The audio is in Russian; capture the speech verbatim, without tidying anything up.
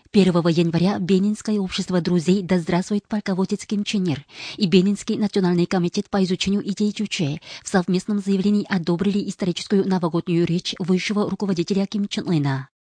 первого января Бенинское общество друзей «Да здравствует полководец Ким Чен Ир» и Бенинский национальный комитет по изучению идей Чучхе в совместном заявлении одобрили историческую новогоднюю речь высшего руководителя Ким Чен Ына.